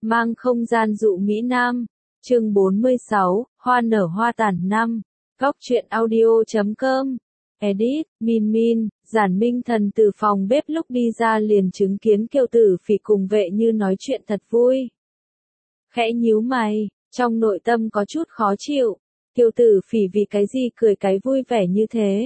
Mang không gian dụ Mỹ Nam. Chương 46, Hoa nở hoa tàn năm. Góc truyện audio.com. Edit, Min. Giản Minh Thần từ phòng bếp lúc đi ra liền chứng kiến Kiều Tử Phỉ cùng Vệ Như nói chuyện thật vui. Khẽ nhíu mày, trong nội tâm có chút khó chịu. Kiều Tử Phỉ vì cái gì cười cái vui vẻ như thế?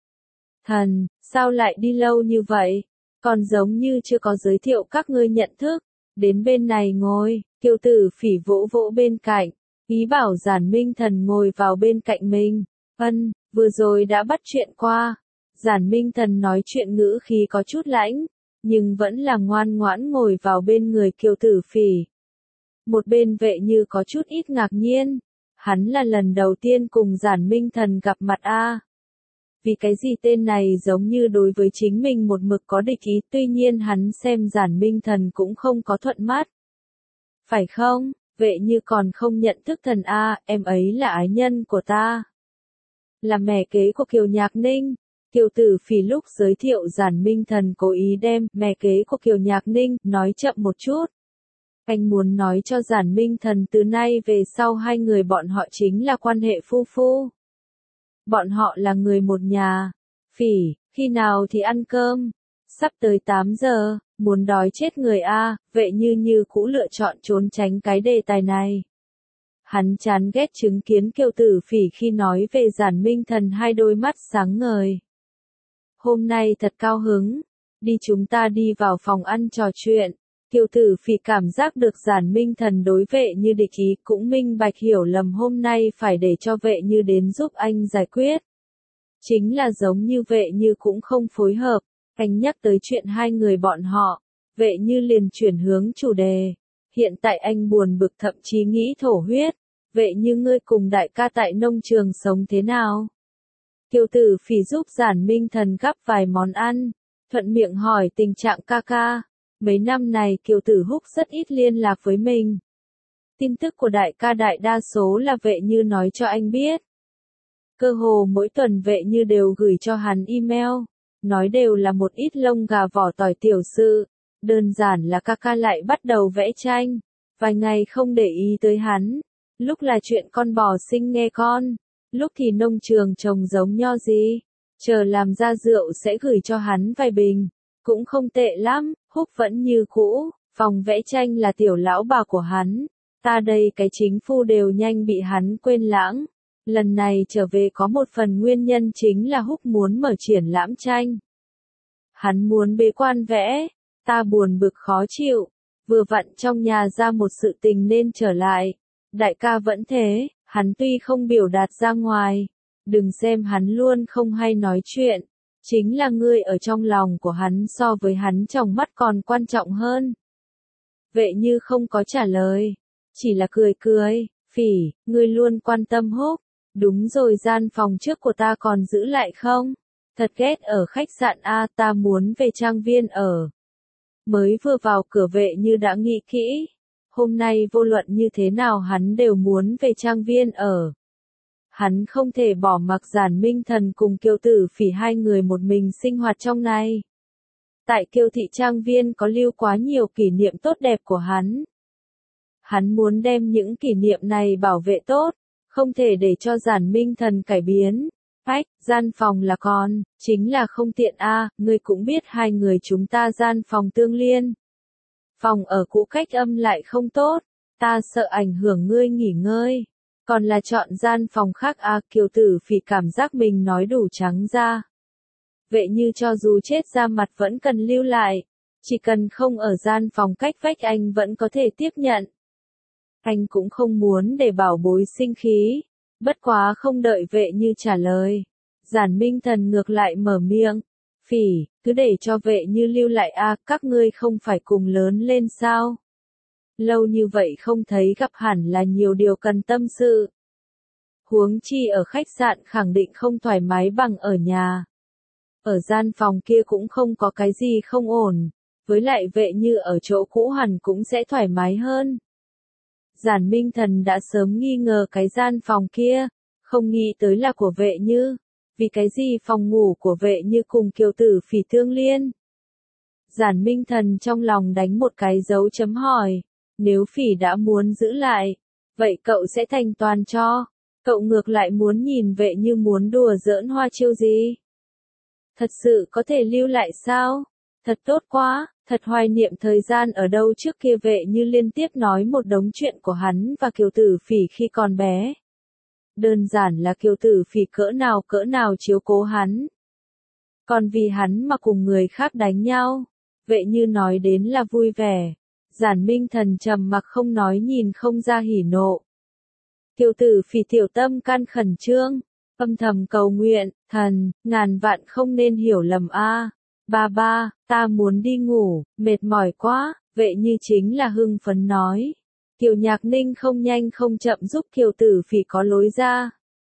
Thần, sao lại đi lâu như vậy? Còn giống như chưa có giới thiệu các ngươi nhận thức. Đến bên này ngồi, Kiều Tử Phỉ vỗ vỗ bên cạnh, ý bảo Giản Minh Thần ngồi vào bên cạnh mình. Vừa rồi đã bắt chuyện qua. Giản Minh Thần nói chuyện ngữ khí có chút lãnh, nhưng vẫn là ngoan ngoãn ngồi vào bên người Kiều Tử Phỉ. Một bên Vệ Như có chút ít ngạc nhiên, hắn là lần đầu tiên cùng Giản Minh Thần gặp mặt a. Vì cái gì tên này giống như đối với chính mình một mực có địch ý, tuy nhiên hắn xem Giản Minh Thần cũng không có thuận mắt. Phải không, Vệ Như còn không nhận thức thần a, em ấy là ái nhân của ta. Là mẹ kế của Kiều Nhạc Ninh. Kiều Tử Phỉ lúc giới thiệu Giản Minh Thần cố ý đem mẹ kế của Kiều Nhạc Ninh nói chậm một chút. Anh muốn nói cho Giản Minh Thần từ nay về sau hai người bọn họ chính là quan hệ phu phu. Bọn họ là người một nhà. Phỉ, khi nào thì ăn cơm? Sắp tới 8 giờ, muốn đói chết người a. Vệ Như cũ lựa chọn trốn tránh cái đề tài này. Hắn chán ghét chứng kiến Kiều Tử Phỉ khi nói về Giản Minh Thần hai đôi mắt sáng ngời. Hôm nay thật cao hứng, đi chúng ta đi vào phòng ăn trò chuyện. Kiều Tử Phỉ cảm giác được Giản Minh Thần đối Vệ Như địch ý, cũng minh bạch hiểu lầm hôm nay phải để cho Vệ Như đến giúp anh giải quyết. Chính là giống như Vệ Như cũng không phối hợp, anh nhắc tới chuyện hai người bọn họ, Vệ Như liền chuyển hướng chủ đề. Hiện tại anh buồn bực thậm chí nghĩ thổ huyết. Vệ Như ngươi cùng đại ca tại nông trường sống thế nào? Kiều Tử Phỉ giúp Giản Minh Thần gắp vài món ăn, thuận miệng hỏi tình trạng ca ca. Mấy năm này Kiều Tử Húc rất ít liên lạc với mình. Tin tức của đại ca đại đa số là Vệ Như nói cho anh biết. Cơ hồ mỗi tuần Vệ Như đều gửi cho hắn email, nói đều là một ít lông gà vỏ tỏi tiểu sự. Đơn giản là ca ca lại bắt đầu vẽ tranh, vài ngày không để ý tới hắn. Lúc là chuyện con bò sinh nghe con, lúc thì nông trường trồng giống nho gì, chờ làm ra rượu sẽ gửi cho hắn vài bình, cũng không tệ lắm. Húc vẫn như cũ, phòng vẽ tranh là tiểu lão bà của hắn, ta đây cái chính phu đều nhanh bị hắn quên lãng. Lần này trở về có một phần nguyên nhân chính là Húc muốn mở triển lãm tranh. Hắn muốn bế quan vẽ, ta buồn bực khó chịu, vừa vặn trong nhà ra một sự tình nên trở lại. Đại ca vẫn thế, hắn tuy không biểu đạt ra ngoài, đừng xem hắn luôn không hay nói chuyện, chính là ngươi ở trong lòng của hắn so với hắn trong mắt còn quan trọng hơn. Vệ Như không có trả lời, chỉ là cười, Phỉ, ngươi luôn quan tâm Húc, đúng rồi gian phòng trước của ta còn giữ lại không? Thật ghét ở khách sạn A, ta muốn về trang viên ở. Mới vừa vào cửa Vệ Như đã nghĩ kỹ. Hôm nay vô luận như thế nào hắn đều muốn về trang viên ở. Hắn không thể bỏ mặc Giản Minh Thần cùng Kiều Tử Phỉ hai người một mình sinh hoạt trong này. Tại Kiều thị trang viên có lưu quá nhiều kỷ niệm tốt đẹp của hắn. Hắn muốn đem những kỷ niệm này bảo vệ tốt, không thể để cho Giản Minh Thần cải biến. Gian phòng là con, chính là không tiện a, ngươi cũng biết hai người chúng ta gian phòng tương liên. Phòng ở cũ cách âm lại không tốt, ta sợ ảnh hưởng ngươi nghỉ ngơi. Còn là chọn gian phòng khác a. Kiều Tử Phỉ cảm giác mình nói đủ trắng ra. Vệ Như cho dù chết ra mặt vẫn cần lưu lại, chỉ cần không ở gian phòng cách vách anh vẫn có thể tiếp nhận. Anh cũng không muốn để bảo bối sinh khí, bất quá không đợi Vệ Như trả lời. Giản Minh Thần ngược lại mở miệng. Phỉ, cứ để cho Vệ Như lưu lại a, các ngươi không phải cùng lớn lên sao? Lâu như vậy không thấy gặp hẳn là nhiều điều cần tâm sự. Huống chi ở khách sạn khẳng định không thoải mái bằng ở nhà. Ở gian phòng kia cũng không có cái gì không ổn, với lại Vệ Như ở chỗ cũ hẳn cũng sẽ thoải mái hơn. Giản Minh Thần đã sớm nghi ngờ cái gian phòng kia, không nghĩ tới là của Vệ Như. Vì cái gì phòng ngủ của Vệ Như cùng Kiều Tử Phỉ tương liên? Giản Minh Thần trong lòng đánh một cái dấu chấm hỏi. Nếu Phỉ đã muốn giữ lại, vậy cậu sẽ thanh toàn cho. Cậu ngược lại muốn nhìn Vệ Như muốn đùa giỡn hoa chiêu gì? Thật sự có thể lưu lại sao? Thật tốt quá, thật hoài niệm thời gian ở đâu trước kia. Vệ Như liên tiếp nói một đống chuyện của hắn và Kiều Tử Phỉ khi còn bé. Đơn giản là Kiều Tử Phỉ cỡ nào chiếu cố hắn. Còn vì hắn mà cùng người khác đánh nhau. Vệ Như nói đến là vui vẻ. Giản Minh Thần trầm mặc không nói, nhìn không ra hỉ nộ. Kiều Tử Phỉ tiểu tâm can khẩn trương, âm thầm cầu nguyện, thần, ngàn vạn không nên hiểu lầm a. Ba ba, ta muốn đi ngủ, mệt mỏi quá. Vệ Như chính là hưng phấn nói. Kiều Nhạc Ninh không nhanh không chậm giúp Kiều Tử Phỉ có lối ra.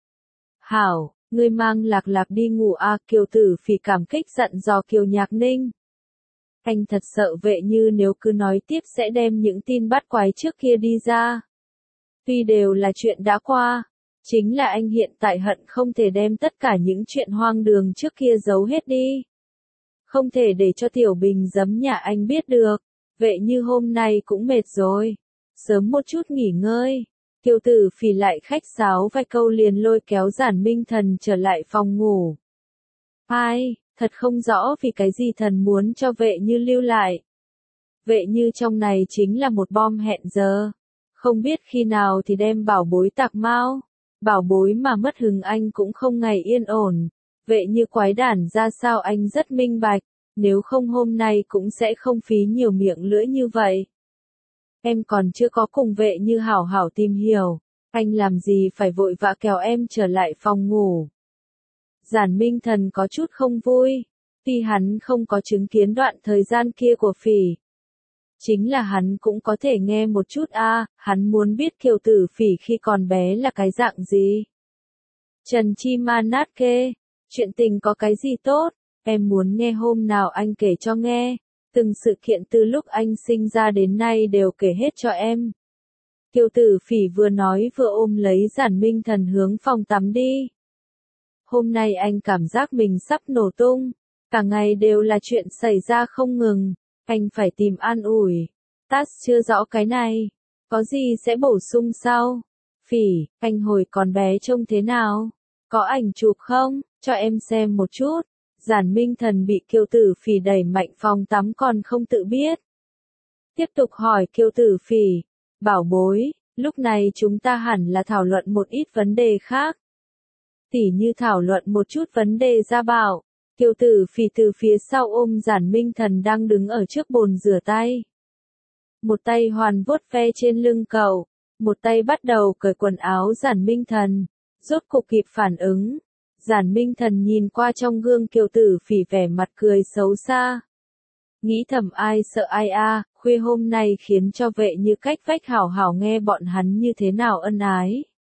Hảo, ngươi mang Lạc Lạc đi ngủ a. Kiều Tử Phỉ cảm kích dặn dò Kiều Nhạc Ninh. Anh thật sợ Vệ Như nếu cứ nói tiếp sẽ đem những tin bắt quái trước kia đi ra. Tuy đều là chuyện đã qua, chính là anh hiện tại hận không thể đem tất cả những chuyện hoang đường trước kia giấu hết đi. Không thể để cho Tiểu Bình giấm nhà anh biết được. Vệ Như hôm nay cũng mệt rồi. Sớm một chút nghỉ ngơi. Kiều Tử Phỉ lại khách sáo vài câu liền lôi kéo Giản Minh Thần trở lại phòng ngủ. Ai, thật không rõ vì cái gì thần muốn cho Vệ Như lưu lại. Vệ Như trong này chính là một bom hẹn giờ. Không biết khi nào thì đem bảo bối tạc mau. Bảo bối mà mất hứng anh cũng không ngày yên ổn. Vệ Như quái đản ra sao anh rất minh bạch. Nếu không hôm nay cũng sẽ không phí nhiều miệng lưỡi như vậy. Em còn chưa có cùng Vệ Như hảo hảo tìm hiểu. Anh làm gì phải vội vã kéo em trở lại phòng ngủ. Giản Minh Thần có chút không vui. Tuy hắn không có chứng kiến đoạn thời gian kia của Phỉ. Chính là hắn cũng có thể nghe một chút a. Hắn muốn biết Kiều Tử Phỉ khi còn bé là cái dạng gì. Trần Chi Ma nát kê. Chuyện tình có cái gì tốt, em muốn nghe hôm nào anh kể cho nghe. Từng sự kiện từ lúc anh sinh ra đến nay đều kể hết cho em. Kiều Tử Phỉ vừa nói vừa ôm lấy Giản Minh Thần hướng phòng tắm đi. Hôm nay anh cảm giác mình sắp nổ tung. Cả ngày đều là chuyện xảy ra không ngừng. Anh phải tìm an ủi. Tát chưa rõ cái này. Có gì sẽ bổ sung sau? Phỉ, anh hồi còn bé trông thế nào? Có ảnh chụp không? Cho em xem một chút. Giản Minh Thần bị Kiều Tử Phỉ đẩy mạnh phòng tắm còn không tự biết. Tiếp tục hỏi Kiều Tử Phỉ. Bảo bối, lúc này chúng ta hẳn là thảo luận một ít vấn đề khác. Tỉ như thảo luận một chút vấn đề gia bảo. Kiều Tử Phỉ từ phía sau ôm Giản Minh Thần đang đứng ở trước bồn rửa tay. Một tay hoàn vuốt ve trên lưng cậu, một tay bắt đầu cởi quần áo Giản Minh Thần, rốt cục kịp phản ứng. Giản Minh Thần nhìn qua trong gương Kiều Tử Phỉ vẻ mặt cười xấu xa. Nghĩ thầm ai sợ ai a, khuya hôm nay khiến cho Vệ Như cách vách hảo hảo nghe bọn hắn như thế nào ân ái.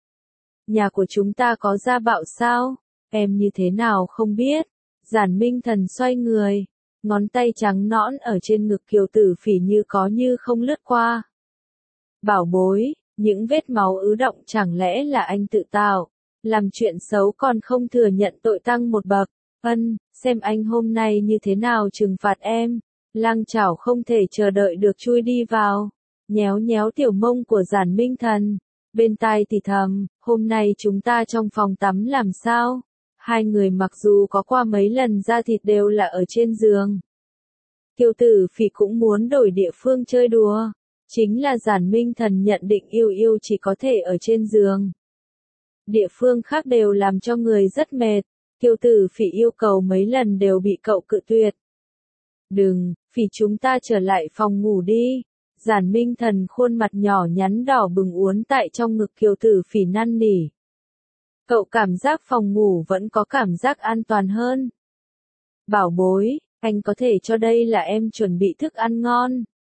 Nhà của chúng ta có gia bạo sao? Em như thế nào không biết. Giản Minh Thần xoay người, ngón tay trắng nõn ở trên ngực Kiều Tử Phỉ như có như không lướt qua. Bảo bối, những vết máu ứ động chẳng lẽ là anh tự tạo, làm chuyện xấu còn không thừa nhận tội tăng một bậc. Xem anh hôm nay như thế nào trừng phạt em. Lang chảo không thể chờ đợi được chui đi vào, nhéo nhéo tiểu mông của Giản Minh Thần. Bên tai thì thầm, hôm nay chúng ta trong phòng tắm làm sao? Hai người mặc dù có qua mấy lần ra thịt đều là ở trên giường. Kiều Tử Phỉ cũng muốn đổi địa phương chơi đùa. Chính là Giản Minh Thần nhận định yêu yêu chỉ có thể ở trên giường. Địa phương khác đều làm cho người rất mệt. Kiều Tử Phỉ yêu cầu mấy lần đều bị cậu cự tuyệt. Đừng, Phỉ chúng ta trở lại phòng ngủ đi. Giản Minh Thần khuôn mặt nhỏ nhắn đỏ bừng uốn tại trong ngực Kiều Tử Phỉ năn nỉ. Cậu cảm giác phòng ngủ vẫn có cảm giác an toàn hơn. Bảo bối, anh có thể cho đây là em chuẩn bị thức ăn ngon.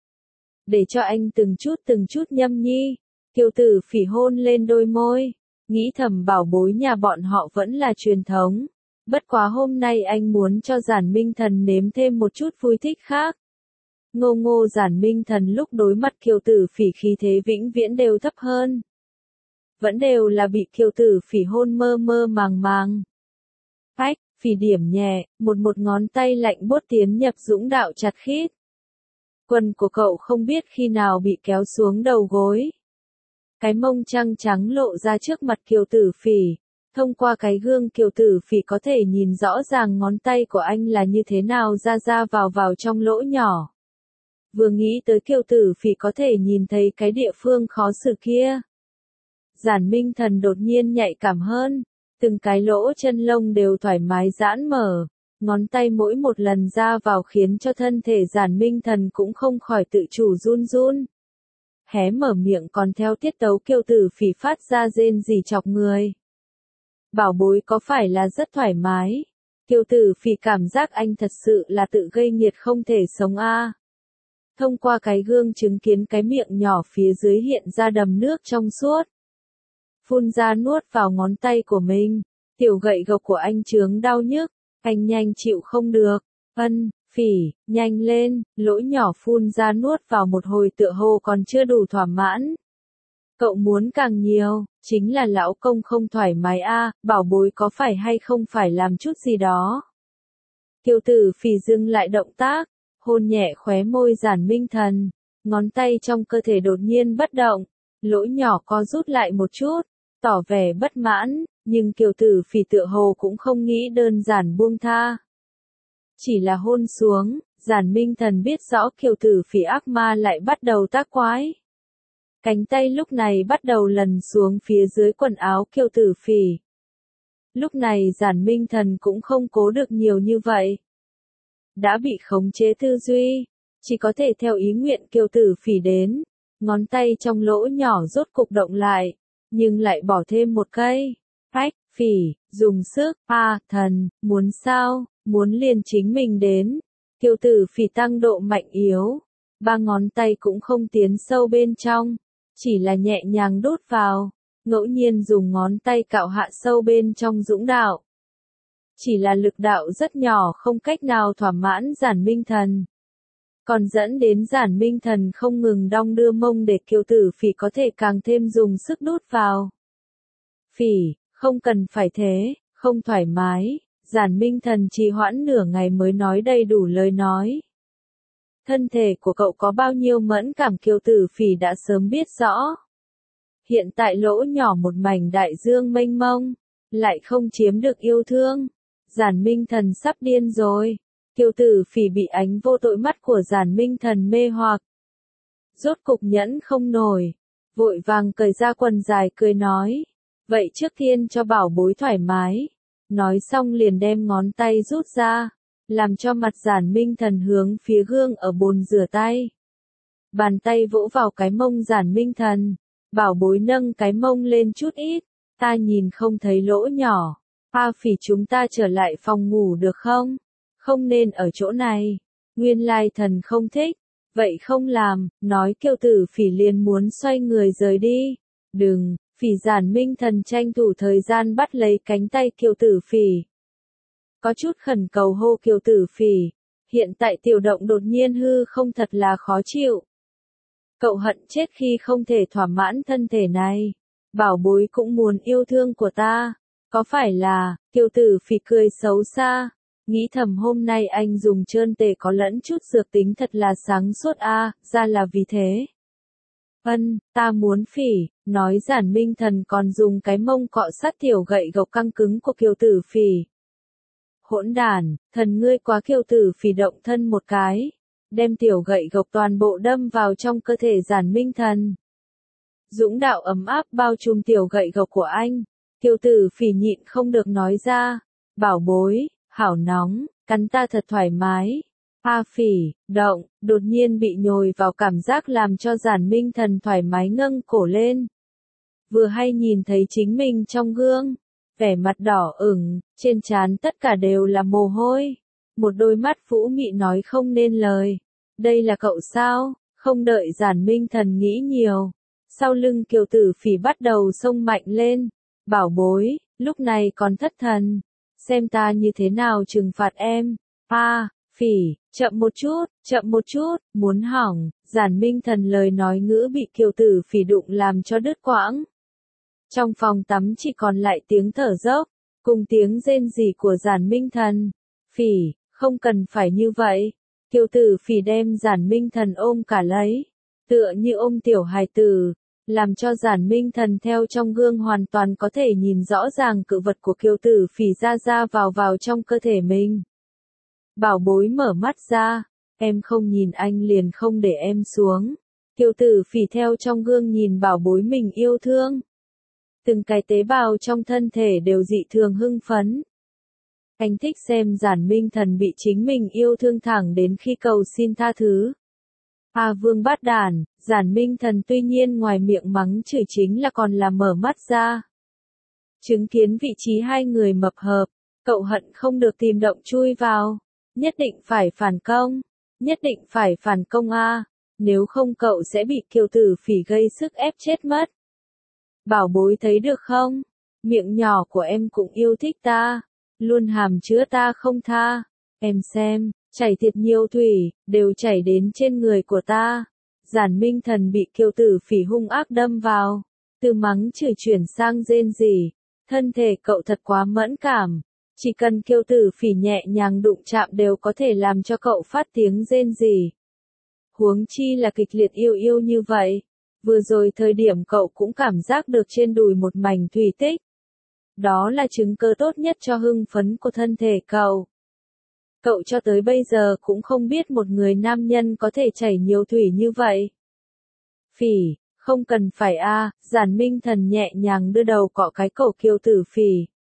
Để cho anh từng chút nhâm nhi. Kiều Tử Phỉ hôn lên đôi môi. Nghĩ thầm bảo bối nhà bọn họ vẫn là truyền thống. Bất quá hôm nay anh muốn cho Giản Minh Thần nếm thêm một chút vui thích khác. Ngô ngô Giản Minh Thần lúc đối mặt Kiều Tử Phỉ khí thế vĩnh viễn đều thấp hơn. Vẫn đều là bị Kiều Tử Phỉ hôn mơ mơ màng màng. Ách, Phỉ điểm nhẹ, một ngón tay lạnh buốt tiến nhập dũng đạo chặt khít. Quần của cậu không biết khi nào bị kéo xuống đầu gối. Cái mông trắng trắng lộ ra trước mặt Kiều Tử Phỉ. Thông qua cái gương Kiều Tử Phỉ có thể nhìn rõ ràng ngón tay của anh là như thế nào ra vào trong lỗ nhỏ. Vừa nghĩ tới Kiều Tử Phỉ có thể nhìn thấy cái địa phương khó xử kia. Giản Minh Thần đột nhiên nhạy cảm hơn. Từng cái lỗ chân lông đều thoải mái giãn mở. Ngón tay mỗi một lần ra vào khiến cho thân thể Giản Minh Thần cũng không khỏi tự chủ run run. Hé mở miệng còn theo tiết tấu Kiều Tử Phỉ phát ra rên rỉ chọc người. Bảo bối có phải là rất thoải mái? Kiều Tử Phỉ cảm giác anh thật sự là tự gây nghiệt không thể sống a. Thông qua cái gương chứng kiến cái miệng nhỏ phía dưới hiện ra đầm nước trong suốt. Phun ra nuốt vào ngón tay của mình. Tiểu gậy gộc của anh chướng đau nhức. Anh nhanh chịu không được. Phỉ, nhanh lên, lỗ nhỏ phun ra nuốt vào một hồi tựa hồ còn chưa đủ thỏa mãn. Cậu muốn càng nhiều, chính là lão công không thoải mái a, bảo bối có phải hay không phải làm chút gì đó. Kiều Tử Phỉ dừng lại động tác, hôn nhẹ khóe môi Giản Minh Thần, ngón tay trong cơ thể đột nhiên bất động, lỗ nhỏ co rút lại một chút, tỏ vẻ bất mãn, nhưng Kiều Tử Phỉ tựa hồ cũng không nghĩ đơn giản buông tha. Chỉ là hôn xuống, Giản Minh Thần biết rõ Kiều Tử Phỉ ác ma lại bắt đầu tác quái. Cánh tay lúc này bắt đầu lần xuống phía dưới quần áo Kiều Tử Phỉ. Lúc này Giản Minh Thần cũng không cố được nhiều như vậy. Đã bị khống chế tư duy, chỉ có thể theo ý nguyện Kiều Tử Phỉ đến. Ngón tay trong lỗ nhỏ rốt cục động lại, nhưng lại bỏ thêm một cây. Phách, Phỉ, dùng sức, thần, muốn sao, muốn liền chính mình đến. Kiều Tử Phỉ tăng độ mạnh yếu. Ba ngón tay cũng không tiến sâu bên trong, chỉ là nhẹ nhàng đút vào, ngẫu nhiên dùng ngón tay cạo hạ sâu bên trong dũng đạo. Chỉ là lực đạo rất nhỏ không cách nào thỏa mãn Giản Minh Thần. Còn dẫn đến Giản Minh Thần không ngừng đong đưa mông để Kiều Tử Phỉ có thể càng thêm dùng sức đút vào. Phỉ, không cần phải thế, không thoải mái. Giản Minh Thần trì hoãn nửa ngày mới nói đầy đủ lời nói. Thân thể của cậu có bao nhiêu mẫn cảm Kiều Tử Phỉ đã sớm biết rõ. Hiện tại lỗ nhỏ một mảnh đại dương mênh mông, lại không chiếm được yêu thương. Giản Minh Thần sắp điên rồi. Kiều Tử Phỉ bị ánh vô tội mắt của Giản Minh Thần mê hoặc. Rốt cục nhẫn không nổi. Vội vàng cởi ra quần dài cười nói. Vậy trước tiên cho bảo bối thoải mái. Nói xong liền đem ngón tay rút ra. Làm cho mặt Giản Minh Thần hướng phía gương ở bồn rửa tay. Bàn tay vỗ vào cái mông Giản Minh Thần. Bảo bối nâng cái mông lên chút ít. Ta nhìn không thấy lỗ nhỏ. Phỉ chúng ta trở lại phòng ngủ được không? Không nên ở chỗ này. Nguyên lai thần không thích. Vậy không làm, nói Kiều Tử Phỉ liền muốn xoay người rời đi. Đừng, Phỉ. Giản Minh Thần tranh thủ thời gian bắt lấy cánh tay Kiều Tử Phỉ. Có chút khẩn cầu hô Kiều Tử Phỉ. Hiện tại tiểu động đột nhiên hư không thật là khó chịu. Cậu hận chết khi không thể thỏa mãn thân thể này. Bảo bối cũng muốn yêu thương của ta. Có phải là, Kiều Tử Phỉ cười xấu xa. Nghĩ thầm hôm nay anh dùng trơn tề có lẫn chút dược tính thật là sáng suốt ra là vì thế. Ta muốn Phỉ, nói Giản Minh Thần còn dùng cái mông cọ sát tiểu gậy gộc căng cứng của Kiều Tử Phỉ. Hỗn đản, thần ngươi quá. Kiều Tử Phỉ động thân một cái, đem tiểu gậy gộc toàn bộ đâm vào trong cơ thể Giản Minh Thần. Dũng đạo ấm áp bao trùm tiểu gậy gộc của anh. Kiều Tử Phỉ nhịn không được nói ra, bảo bối, hảo nóng, cắn ta thật thoải mái. Phỉ, động, đột nhiên bị nhồi vào cảm giác làm cho Giản Minh Thần thoải mái ngâng cổ lên. Vừa hay nhìn thấy chính mình trong gương, vẻ mặt đỏ ửng, trên trán tất cả đều là mồ hôi. Một đôi mắt vũ mị nói không nên lời. Đây là cậu sao? Không đợi Giản Minh Thần nghĩ nhiều. Sau lưng Kiều Tử Phỉ bắt đầu xông mạnh lên. Bảo bối, lúc này còn thất thần. Xem ta như thế nào trừng phạt em. Phỉ, chậm một chút, muốn hỏng. Giản Minh Thần lời nói ngữ bị Kiều Tử Phỉ đụng làm cho đứt quãng. Trong phòng tắm chỉ còn lại tiếng thở dốc, cùng tiếng rên rỉ của Giản Minh Thần. Phỉ, không cần phải như vậy. Kiều Tử Phỉ đem Giản Minh Thần ôm cả lấy, tựa như ôm tiểu hài tử, làm cho Giản Minh Thần theo trong gương hoàn toàn có thể nhìn rõ ràng cự vật của Kiều Tử Phỉ ra vào trong cơ thể mình. Bảo bối mở mắt ra, em không nhìn anh liền không để em xuống. Kiều Tử Phỉ theo trong gương nhìn bảo bối mình yêu thương. Từng cái tế bào trong thân thể đều dị thường hưng phấn. Anh thích xem Giản Minh Thần bị chính mình yêu thương thẳng đến khi cầu xin tha thứ. Vương bát đản, Giản Minh Thần tuy nhiên ngoài miệng mắng chửi chính là còn là mở mắt ra. Chứng kiến vị trí hai người mập hợp, cậu hận không được tìm động chui vào. Nhất định phải phản công. Nhất định phải phản công nếu không cậu sẽ bị Kiều Tử Phỉ gây sức ép chết mất. Bảo bối thấy được không? Miệng nhỏ của em cũng yêu thích ta. Luôn hàm chứa ta không tha. Em xem, chảy thiệt nhiều thủy, đều chảy đến trên người của ta. Giản Minh Thần bị Kiều Tử Phỉ hung ác đâm vào. Từ mắng chửi chuyển sang rên rỉ. Thân thể cậu thật quá mẫn cảm. Chỉ cần Kiều Tử Phỉ nhẹ nhàng đụng chạm đều có thể làm cho cậu phát tiếng rên rỉ. Huống chi là kịch liệt yêu như vậy. Vừa rồi thời điểm cậu cũng cảm giác được trên đùi một mảnh thủy tích. Đó là chứng cơ tốt nhất cho hưng phấn của thân thể cậu. Cậu cho tới bây giờ cũng không biết một người nam nhân có thể chảy nhiều thủy như vậy. Phỉ, không cần phải Giản Minh Thần nhẹ nhàng đưa đầu cọ cái cổ Kiều Tử Phỉ.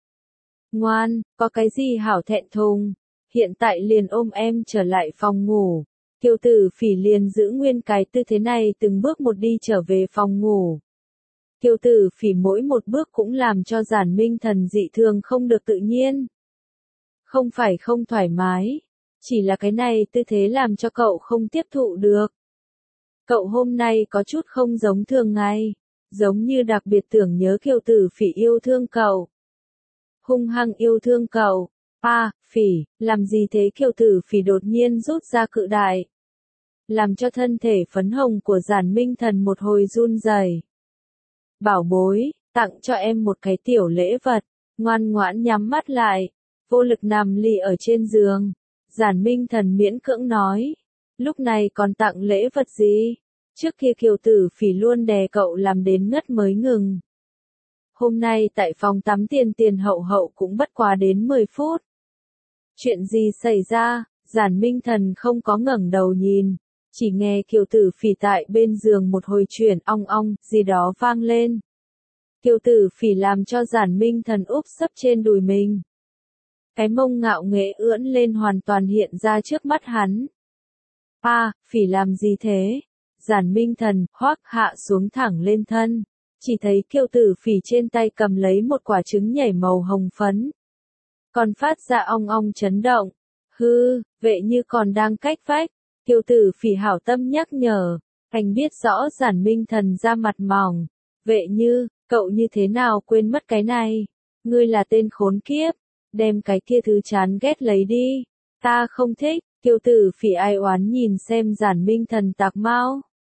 Ngoan, có cái gì hảo thẹn thùng, hiện tại liền ôm em trở lại phòng ngủ. Kiều Tử Phỉ liền giữ nguyên cái tư thế này từng bước một đi trở về phòng ngủ. Kiều Tử Phỉ mỗi một bước cũng làm cho Giản Minh Thần dị thường không được tự nhiên. Không phải không thoải mái, chỉ là cái này tư thế làm cho cậu không tiếp thụ được. Cậu hôm nay có chút không giống thường ngày, giống như đặc biệt tưởng nhớ Kiều Tử Phỉ yêu thương cậu. Hung hăng yêu thương cậu. Phỉ, làm gì thế? Kiều Tử Phỉ đột nhiên rút ra cự đại. Làm cho thân thể phấn hồng của Giản Minh Thần một hồi run rẩy. Bảo bối, tặng cho em một cái tiểu lễ vật. Ngoan ngoãn nhắm mắt lại, vô lực nằm lì ở trên giường. Giản Minh Thần miễn cưỡng nói. Lúc này còn tặng lễ vật gì? Trước kia Kiều Tử Phỉ luôn đè cậu làm đến ngất mới ngừng. Hôm nay tại phòng tắm tiền hậu cũng bất quá đến 10 phút. Chuyện gì xảy ra? Giản Minh Thần không có ngẩng đầu nhìn, chỉ nghe Kiều Tử Phỉ tại bên giường một hồi chuyển ong ong, gì đó vang lên. Kiều Tử Phỉ làm cho Giản Minh Thần úp sấp trên đùi mình. Cái mông ngạo nghễ ưỡn lên hoàn toàn hiện ra trước mắt hắn. Phỉ làm gì thế? Giản Minh Thần hoác hạ xuống thẳng lên thân. Chỉ thấy Kiều Tử Phỉ trên tay cầm lấy một quả trứng nhảy màu hồng phấn. Còn phát ra ong ong chấn động. Vệ như còn đang cách vách. Kiều Tử Phỉ hảo tâm nhắc nhở. Anh biết rõ Giản Minh Thần da mặt mỏng. Vệ như, cậu như thế nào quên mất cái này? Ngươi là tên khốn kiếp. Đem cái kia thứ chán ghét lấy đi. Ta không thích. Kiều Tử Phỉ ai oán nhìn xem Giản Minh Thần tạc mau.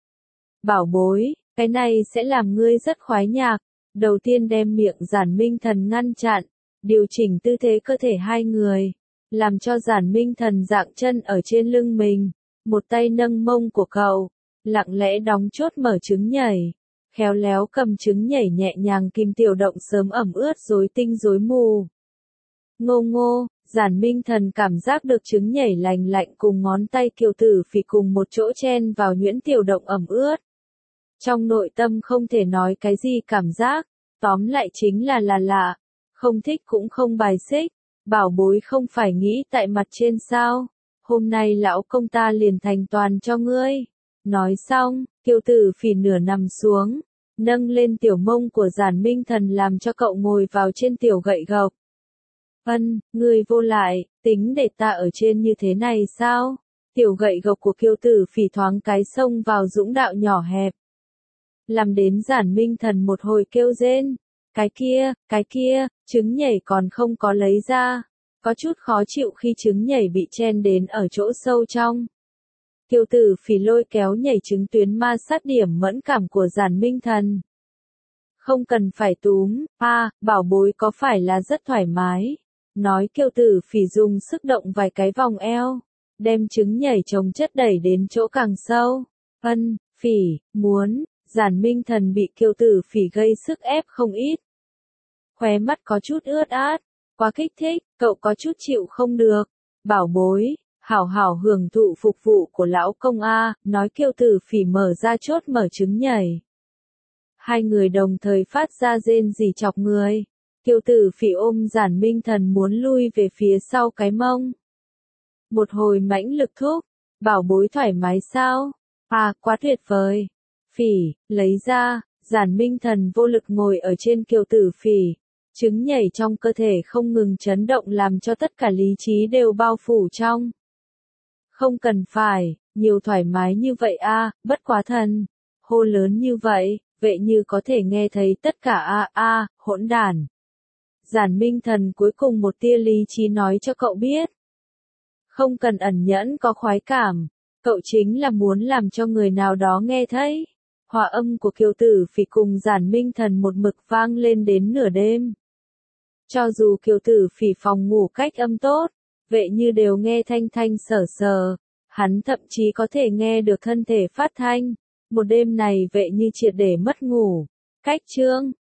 Bảo bối, cái này sẽ làm ngươi rất khoái nhạc. Đầu tiên đem miệng Giản Minh Thần ngăn chặn, điều chỉnh tư thế cơ thể hai người, làm cho Giản Minh Thần dạng chân ở trên lưng mình, một tay nâng mông của cậu, lặng lẽ đóng chốt mở trứng nhảy, khéo léo cầm trứng nhảy nhẹ nhàng kim tiểu động sớm ẩm ướt rối tinh rối mù. Ngô ngô, Giản Minh Thần cảm giác được trứng nhảy lành lạnh cùng ngón tay Kiều Tử Phỉ cùng một chỗ chen vào nhuyễn tiểu động ẩm ướt. Trong nội tâm không thể nói cái gì cảm giác, tóm lại chính là lạ, không thích cũng không bài xích, bảo bối không phải nghĩ tại mặt trên sao, hôm nay lão công ta liền thành toàn cho ngươi. Nói xong, Kiều Tử Phỉ nửa nằm xuống, nâng lên tiểu mông của Giản Minh Thần làm cho cậu ngồi vào trên tiểu gậy gộc. Ngươi vô lại, tính để ta ở trên như thế này sao? Tiểu gậy gộc của Kiều Tử Phỉ thoáng cái xông vào dũng đạo nhỏ hẹp. Làm đến Giản Minh Thần một hồi kêu rên. Cái kia, trứng nhảy còn không có lấy ra. Có chút khó chịu khi trứng nhảy bị chen đến ở chỗ sâu trong. Kiều Tử Phỉ lôi kéo nhảy trứng tuyến ma sát điểm mẫn cảm của Giản Minh Thần. Không cần phải túm, bảo bối có phải là rất thoải mái. Nói Kiều Tử Phỉ dùng sức động vài cái vòng eo. đem trứng nhảy chồng chất đẩy đến chỗ càng sâu. Phỉ, muốn, Giản Minh Thần bị Kiều Tử Phỉ gây sức ép không ít. Khóe mắt có chút ướt át, quá kích thích, cậu có chút chịu không được. Bảo bối, hảo hảo hưởng thụ phục vụ của lão công A, nói Kiều Tử Phỉ mở ra chốt mở trứng nhảy. Hai người đồng thời phát ra rên rỉ chọc người. Kiều Tử Phỉ ôm Giản Minh Thần muốn lui về phía sau cái mông. Một hồi mãnh lực thúc, bảo bối thoải mái sao? À, quá tuyệt vời. Phỉ, lấy ra, Giản Minh Thần vô lực ngồi ở trên Kiều Tử Phỉ. Trứng nhảy trong cơ thể không ngừng chấn động làm cho tất cả lý trí đều bao phủ trong. Không cần phải, nhiều thoải mái như vậy a, bất quá thần. Hô lớn như vậy, vậy như có thể nghe thấy tất cả hỗn đản. Giản Minh Thần cuối cùng một tia lý trí nói cho cậu biết. Không cần ẩn nhẫn có khoái cảm, cậu chính là muốn làm cho người nào đó nghe thấy. Hòa âm của Kiều Tử Phỉ cùng Giản Minh Thần một mực vang lên đến nửa đêm. Cho dù Kiều Tử Phỉ phòng ngủ cách âm tốt, vậy như đều nghe thanh thanh sở sờ, hắn thậm chí có thể nghe được thân thể phát thanh. Một đêm này vậy như triệt để mất ngủ. Cách chương